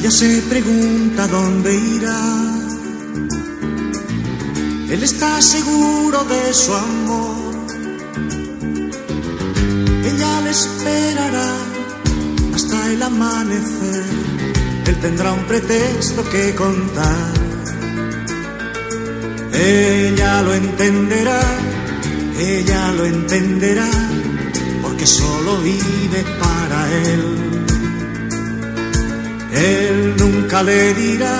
Ella se pregunta dónde irá. Él está seguro de su amor. Ella le esperará hasta el amanecer. Él tendrá un pretexto que contar. Ella lo entenderá, porque solo vive para él. Él nunca le dirá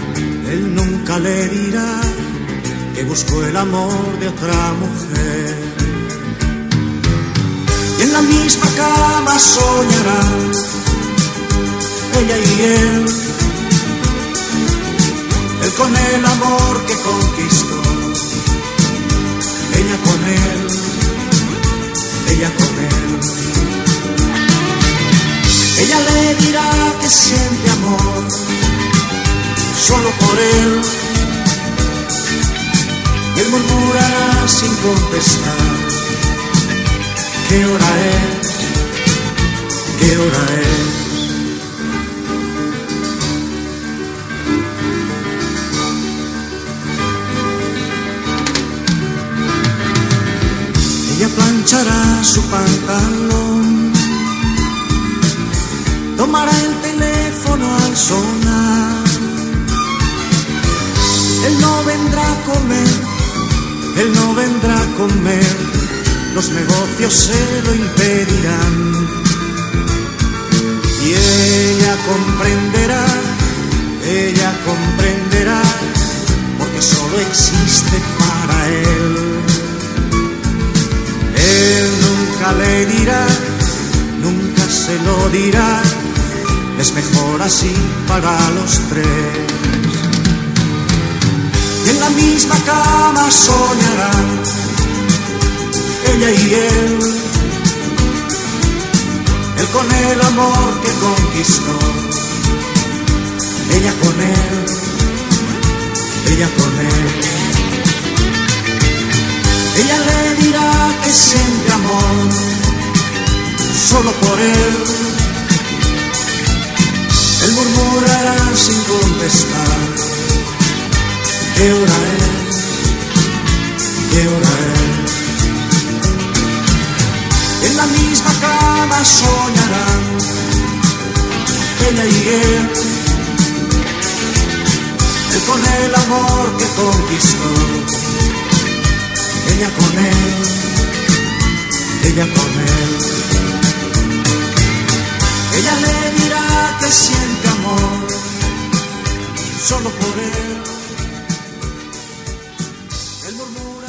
que buscó el amor de otra mujer. Y en la misma cama soñarán ella y él con el amor que conquistó, ella con él. Ella le dirá que siente amor solo por él. Él murmurará sin contestar: ¿qué hora es? ¿Qué hora es? Ella planchará su pantalón, tomará el teléfono al sonar. Él no vendrá a comer, los negocios se lo impedirán. Y ella comprenderá, porque solo existe para él. Él nunca le dirá, nunca se lo dirá, es mejor así para los tres. Y en la misma cama soñarán ella y él con el amor que conquistó, ella con él. Ella le dirá que siente amor solo por él. Él murmurará sin contestar: ¿qué hora es? ¿Qué hora es? En la misma cama soñarán ella y él con el amor que conquistó, ella con él. Ella le dirá que siente amor solo por él. Él murmura